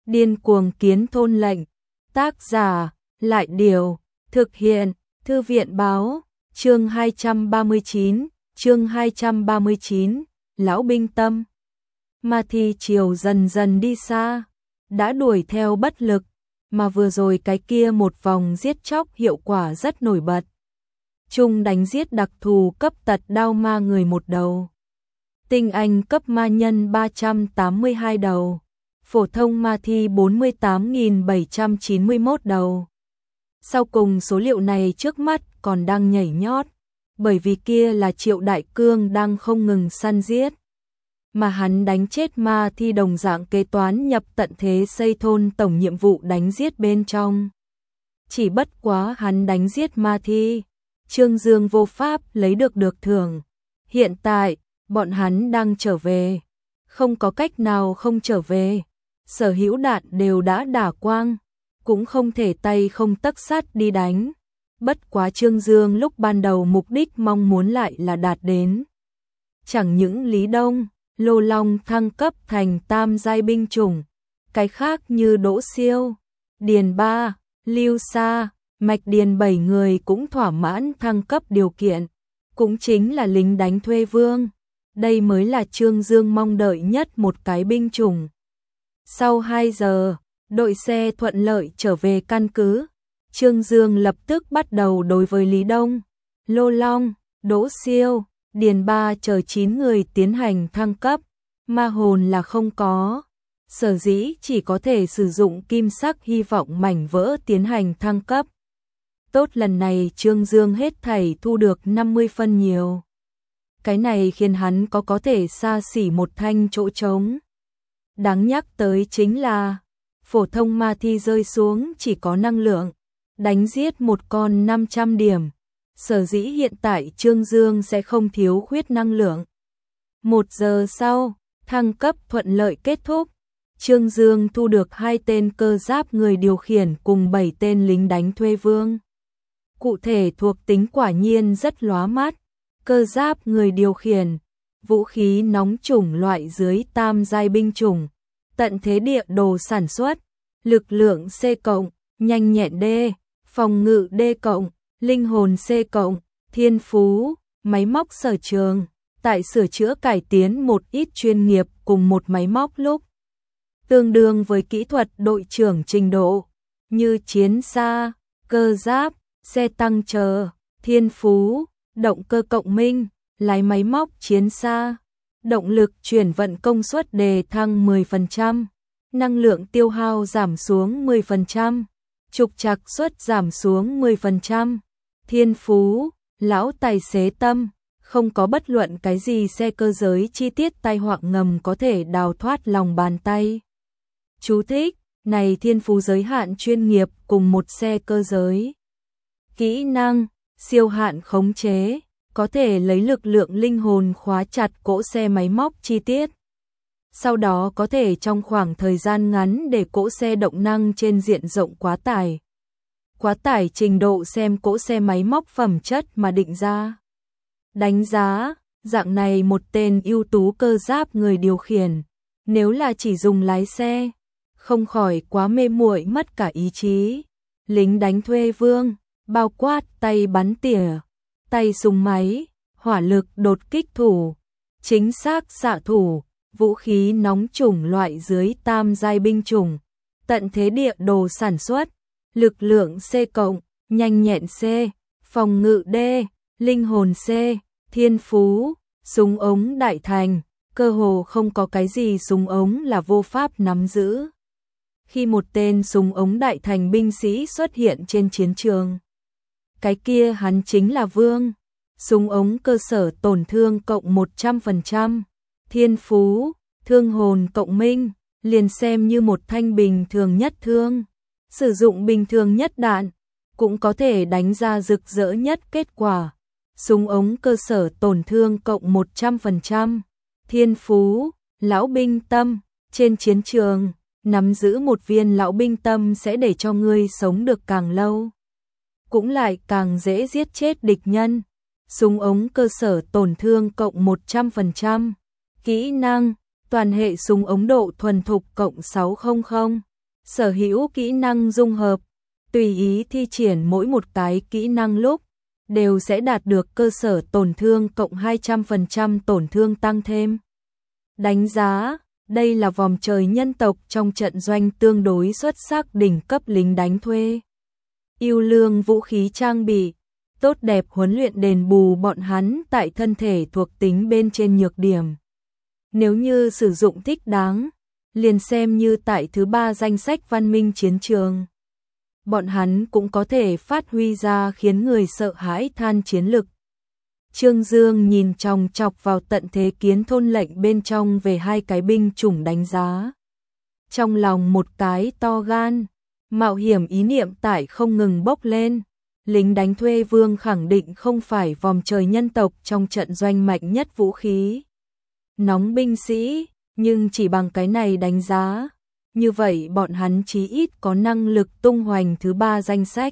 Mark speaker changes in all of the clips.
Speaker 1: Điên cuồng kiến thôn lệnh. Tác giả, Lại Điều. Thực hiện, Thư viện báo. Chương 239, Lão binh tâm. Ma Thi chiều dần dần đi xa, đã đuổi theo bất lực, mà vừa rồi cái kia một vòng giết chóc hiệu quả rất nổi bật. Chung đánh giết đặc thù cấp tật đao ma người một đầu. Tinh anh cấp ma nhân 382 đầu. Phổ thông ma thi 48.791 đầu. Sau cùng số liệu này trước mắt còn đang nhảy nhót, bởi vì kia là Triệu Đại Cương đang không ngừng săn giết. Mà hắn đánh chết ma thi đồng dạng kế toán nhập tận thế xây thôn tổng nhiệm vụ đánh giết bên trong. Chỉ bất quá hắn đánh giết ma thi, Trương Dương vô pháp lấy được thưởng. Hiện tại, bọn hắn đang trở về, không có cách nào không trở về. Sở hữu đạn đều đã đả quang, cũng không thể tay không tấc sắt đi đánh. Bất quá Trương Dương lúc ban đầu mục đích mong muốn lại là đạt đến. Chẳng những Lý Đông, Lô Long thăng cấp thành tam giai binh chủng, cái khác như Đỗ Siêu, Điền Ba, Lưu Sa, Mạch Điền 7 người cũng thỏa mãn thăng cấp điều kiện, cũng chính là lính đánh thuê vương. Đây mới là Trương Dương mong đợi nhất một cái binh chủng. Sau 2 giờ, đội xe thuận lợi trở về căn cứ. Trương Dương lập tức bắt đầu đối với Lý Đông, Lô Long, Đỗ Siêu, Điền Ba chờ 9 người tiến hành thăng cấp. Ma hồn là không có, sở dĩ chỉ có thể sử dụng kim sắc hy vọng mảnh vỡ tiến hành thăng cấp. Tốt, lần này Trương Dương hết thảy thu được 50 phân nhiều. Cái này khiến hắn có thể xa xỉ một thanh chỗ trống. Đáng nhắc tới chính là phổ thông ma thi rơi xuống chỉ có năng lượng, đánh giết một con 500 điểm. Sở dĩ hiện tại Trương Dương sẽ không thiếu khuyết năng lượng. 1 giờ sau, thăng cấp thuận lợi kết thúc. Trương Dương thu được 2 tên cơ giáp người điều khiển cùng 7 tên lính đánh thuê vương. Cụ thể thuộc tính quả nhiên rất lóa mắt. Cơ giáp người điều khiển, vũ khí nóng chủng loại dưới tam giai binh chủng, tận thế địa đồ sản xuất, lực lượng C+, nhanh nhẹn D, phòng ngự D+, linh hồn C+, thiên phú, máy móc sở trường, tại sửa chữa cải tiến một ít chuyên nghiệp cùng một máy móc lúc. Tương đương với kỹ thuật đội trưởng trình độ, như chiến xa, cơ giáp, xe tăng chờ, thiên phú, động cơ cộng minh, lái máy móc chiến xa, động lực chuyển vận công suất đề thăng 10%, năng lượng tiêu hao giảm xuống 10%, trục trặc suất giảm xuống 10%, thiên phú, lão tài xế tâm, không có bất luận cái gì xe cơ giới chi tiết tai họa ngầm có thể đào thoát lòng bàn tay. Chú thích, này thiên phú giới hạn chuyên nghiệp cùng một xe cơ giới. Kỹ năng, siêu hạn khống chế, có thể lấy lực lượng linh hồn khóa chặt cỗ xe máy móc chi tiết. Sau đó có thể trong khoảng thời gian ngắn để cỗ xe động năng trên diện rộng quá tải. Quá tải trình độ xem cỗ xe máy móc phẩm chất mà định ra. Đánh giá, dạng này một tên ưu tú cơ giáp người điều khiển, nếu là chỉ dùng lái xe, không khỏi quá mê muội mất cả ý chí. Lính đánh thuê vương, bao quát tay bắn tỉa, tay súng máy, hỏa lực đột kích thủ, chính xác xạ thủ, vũ khí nóng chủng loại dưới tam giai binh chủng, tận thế địa đồ sản xuất, lực lượng C+, nhanh nhẹn C, phòng ngự D, linh hồn C, thiên phú, súng ống đại thành, cơ hồ không có cái gì súng ống là vô pháp nắm giữ. Khi một tên súng ống đại thành binh sĩ xuất hiện trên chiến trường, cái kia hắn chính là vương. Súng ống cơ sở tổn thương cộng 100%, thiên phú, thương hồn cộng minh, liền xem như một thanh bình thường nhất thương. Sử dụng bình thường nhất đạn, cũng có thể đánh ra rực rỡ nhất kết quả. Súng ống cơ sở tổn thương cộng 100%, thiên phú, lão binh tâm, trên chiến trường, nắm giữ một viên lão binh tâm sẽ để cho ngươi sống được càng lâu, cũng lại càng dễ giết chết địch nhân. Súng ống cơ sở tổn thương cộng 100%, kỹ năng, toàn hệ súng ống độ thuần thục cộng 600, sở hữu kỹ năng dung hợp, tùy ý thi triển mỗi một cái kỹ năng lúc, đều sẽ đạt được cơ sở tổn thương cộng 200% tổn thương tăng thêm. Đánh giá, đây là vòm trời nhân tộc trong trận doanh tương đối xuất sắc đỉnh cấp lính đánh thuê. Yêu lương vũ khí trang bị, tốt đẹp huấn luyện đền bù bọn hắn tại thân thể thuộc tính bên trên nhược điểm. Nếu như sử dụng thích đáng, liền xem như tại thứ 3 danh sách văn minh chiến trường. Bọn hắn cũng có thể phát huy ra khiến người sợ hãi than chiến lực. Trương Dương nhìn chòng chọc vào tận thế kiến thôn lệnh bên trong về hai cái binh chủng đánh giá. Trong lòng một cái to gan, mạo hiểm ý niệm tại không ngừng bốc lên. Lính đánh thuê vương khẳng định không phải vòm trời nhân tộc trong trận doanh mạnh nhất vũ khí. Nóng binh sĩ, nhưng chỉ bằng cái này đánh giá. Như vậy bọn hắn chí ít có năng lực tung hoành thứ 3 danh sách.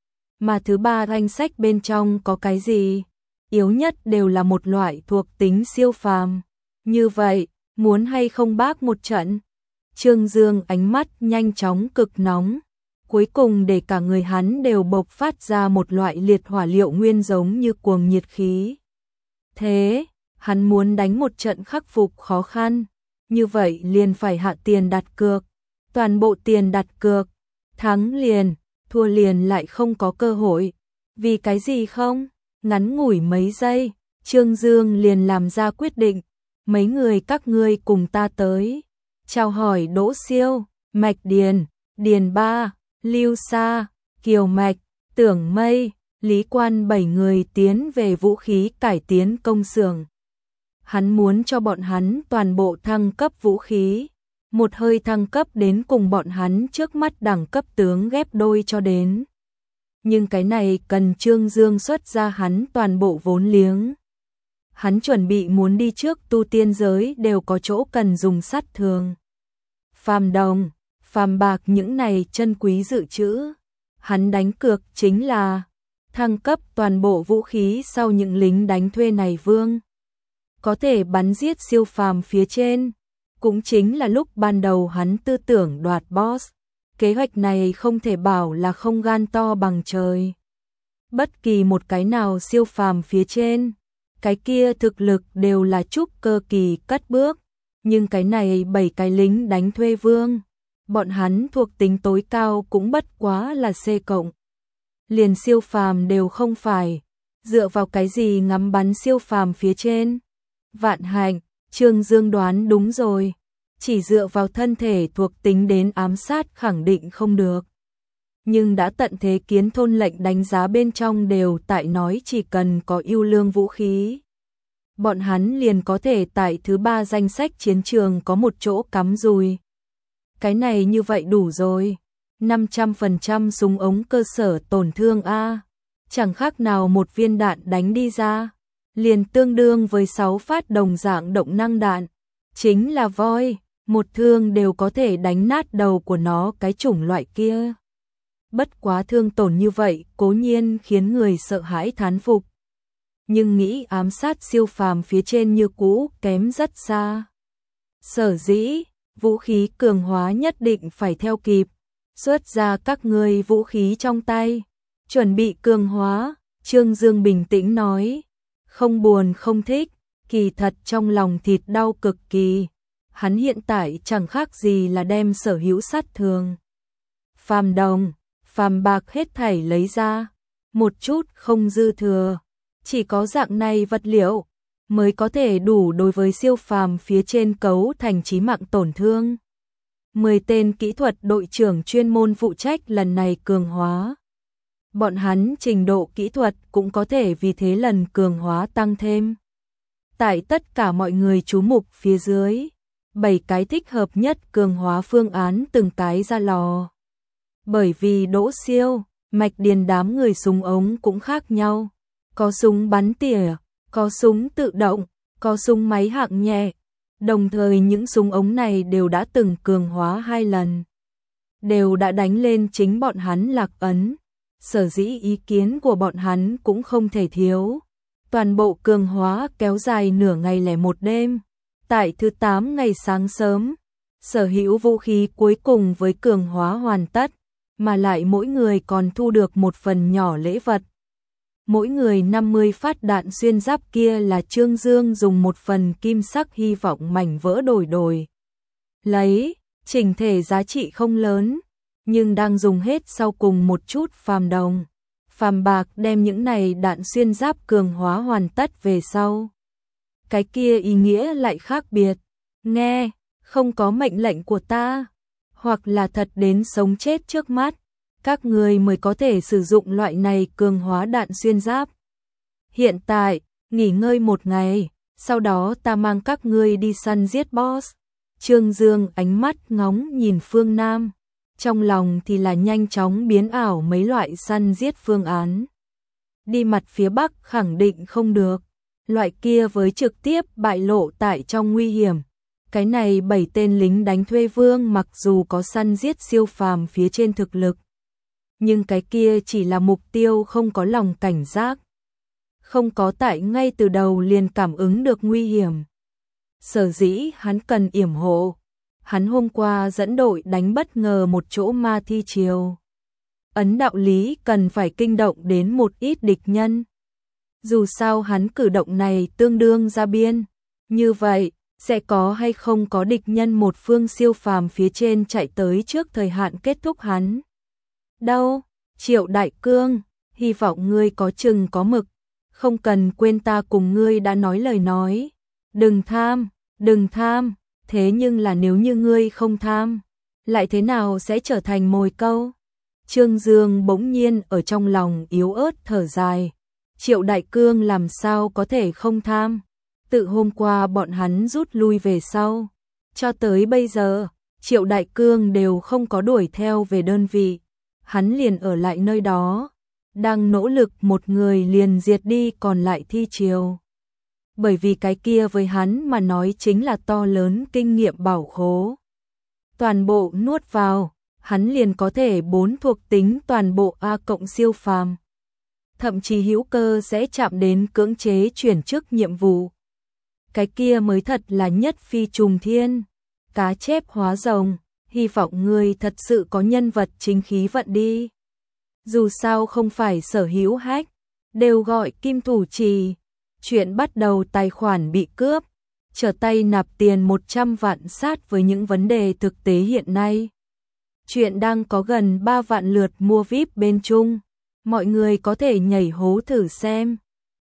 Speaker 1: Mà thứ 3 danh sách bên trong có cái gì? Yếu nhất đều là một loại thuộc tính siêu phàm. Như vậy, muốn hay không bác một trận? Trương Dương ánh mắt nhanh chóng cực nóng. Cuối cùng để cả người hắn đều bộc phát ra một loại liệt hỏa liệu nguyên giống như cuồng nhiệt khí. Thế, hắn muốn đánh một trận khắc phục khó khăn. Như vậy liền phải hạ tiền đặt cược. Toàn bộ tiền đặt cược. Thắng liền, thua liền lại không có cơ hội. Vì cái gì không? Ngắn ngủi mấy giây, Trương Dương liền làm ra quyết định. Mấy người các ngươi cùng ta tới. Chào hỏi Đỗ Siêu, Mạch Điền, Điền Ba, Lưu Sa, Kiều Mạch, Tưởng Mây, Lý Quan 7 người tiến về vũ khí cải tiến công xưởng. Hắn muốn cho bọn hắn toàn bộ thăng cấp vũ khí. Một hơi thăng cấp đến cùng bọn hắn trước mắt đẳng cấp tướng ghép đôi cho đến. Nhưng cái này cần Trương Dương xuất ra hắn toàn bộ vốn liếng. Hắn chuẩn bị muốn đi trước tu tiên giới đều có chỗ cần dùng sắt thường. Phàm đồng, phàm bạc những này chân quý dự trữ. Hắn đánh cược chính là thăng cấp toàn bộ vũ khí sau những lính đánh thuê này vương. Có thể bắn giết siêu phàm phía trên. Cũng chính là lúc ban đầu hắn tư tưởng đoạt boss. Kế hoạch này không thể bảo là không gan to bằng trời. Bất kỳ một cái nào siêu phàm phía trên, cái kia thực lực đều là trúc cơ kỳ cất bước. Nhưng cái này 7 cái lính đánh thuê vương, bọn hắn thuộc tính tối cao cũng bất quá là C cộng. Liền siêu phàm đều không phải, dựa vào cái gì ngắm bắn siêu phàm phía trên. Vạn hạnh, Trương Dương đoán đúng rồi. Chỉ dựa vào thân thể thuộc tính đến ám sát khẳng định không được. Nhưng đã tận thế kiến thôn lệnh đánh giá bên trong đều tại nói chỉ cần có yêu lương vũ khí. Bọn hắn liền có thể tại thứ 3 danh sách chiến trường có một chỗ cắm dùi. Cái này như vậy đủ rồi. 500% súng ống cơ sở tổn thương A. Chẳng khác nào một viên đạn đánh đi ra. Liền tương đương với 6 phát đồng dạng động năng đạn. Chính là voi. Một thương đều có thể đánh nát đầu của nó cái chủng loại kia. Bất quá thương tổn như vậy cố nhiên khiến người sợ hãi thán phục. Nhưng nghĩ ám sát siêu phàm phía trên như cũ kém rất xa. Sở dĩ, vũ khí cường hóa nhất định phải theo kịp. Xuất ra các ngươi vũ khí trong tay. Chuẩn bị cường hóa, Trương Dương bình tĩnh nói. Không buồn không thích, kỳ thật trong lòng thịt đau cực kỳ. Hắn hiện tại chẳng khác gì là đem sở hữu sát thường. Phàm đồng, phàm bạc hết thảy lấy ra. Một chút không dư thừa. Chỉ có dạng này vật liệu mới có thể đủ đối với siêu phàm phía trên cấu thành chí mạng tổn thương. 10 tên kỹ thuật đội trưởng chuyên môn phụ trách lần này cường hóa. Bọn hắn trình độ kỹ thuật cũng có thể vì thế lần cường hóa tăng thêm. Tại tất cả mọi người chú mục phía dưới, 7 cái thích hợp nhất cường hóa phương án từng cái ra lò. Bởi vì Đỗ Siêu, Mạch Điền đám người súng ống cũng khác nhau. Có súng bắn tỉa, có súng tự động, có súng máy hạng nhẹ. Đồng thời những súng ống này đều đã từng cường hóa 2 lần. Đều đã đánh lên chính bọn hắn lạc ấn. Sở dĩ ý kiến của bọn hắn cũng không thể thiếu. Toàn bộ cường hóa kéo dài nửa ngày lẻ một đêm. Tại thứ 8 ngày sáng sớm, Sở hữu vũ khí cuối cùng với cường hóa hoàn tất, mà lại mỗi người còn thu được một phần nhỏ lễ vật. Mỗi người 50 phát đạn xuyên giáp kia là Trương Dương dùng một phần kim sắc hy vọng mảnh vỡ đổi. Lấy, chỉnh thể giá trị không lớn, nhưng đang dùng hết sau cùng một chút phàm đồng. Phàm bạc đem những này đạn xuyên giáp cường hóa hoàn tất về sau. Cái kia ý nghĩa lại khác biệt. Nghe, không có mệnh lệnh của ta, hoặc là thật đến sống chết trước mắt, các người mới có thể sử dụng loại này cường hóa đạn xuyên giáp. Hiện tại, nghỉ ngơi một ngày, sau đó ta mang các ngươi đi săn giết boss. Trương Dương ánh mắt ngóng nhìn phương Nam, trong lòng thì là nhanh chóng biến ảo mấy loại săn giết phương án. Đi mặt phía Bắc khẳng định không được, loại kia với trực tiếp bại lộ tại trong nguy hiểm. Cái này 7 tên lính đánh thuê vương mặc dù có săn giết siêu phàm phía trên thực lực, nhưng cái kia chỉ là mục tiêu không có lòng cảnh giác. Không có tại ngay từ đầu liền cảm ứng được nguy hiểm. Sở dĩ hắn cần yểm hộ. Hắn hôm qua dẫn đội đánh bất ngờ một chỗ ma thi triều. Ấn đạo lý cần phải kinh động đến một ít địch nhân. Dù sao hắn cử động này tương đương ra biên. Như vậy, sẽ có hay không có địch nhân một phương siêu phàm phía trên chạy tới trước thời hạn kết thúc hắn. Đâu, Triệu Đại Cương, hy vọng ngươi có chừng có mực. Không cần quên ta cùng ngươi đã nói lời nói. Đừng tham, thế nhưng là nếu như ngươi không tham, lại thế nào sẽ trở thành mồi câu? Trương Dương bỗng nhiên ở trong lòng yếu ớt thở dài. Triệu Đại Cương làm sao có thể không tham? Tự hôm qua bọn hắn rút lui về sau. Cho tới bây giờ, Triệu Đại Cương đều không có đuổi theo về đơn vị. Hắn liền ở lại nơi đó, đang nỗ lực một người liền diệt đi còn lại thi triều. Bởi vì cái kia với hắn mà nói chính là to lớn kinh nghiệm bảo khố. Toàn bộ nuốt vào, hắn liền có thể 4 thuộc tính toàn bộ A cộng siêu phàm. Thậm chí hữu cơ sẽ chạm đến cưỡng chế chuyển chức nhiệm vụ. Cái kia mới thật là nhất phi trùng thiên. Cá chép hóa rồng, hy vọng ngươi thật sự có nhân vật chính khí vận đi. Dù sao không phải sở hữu hack, đều gọi kim thủ trì. Chuyện bắt đầu tài khoản bị cướp, trở tay nạp tiền 100 vạn sát với những vấn đề thực tế hiện nay. Chuyện đang có gần 3 vạn lượt mua VIP bên chung, mọi người có thể nhảy hố thử xem.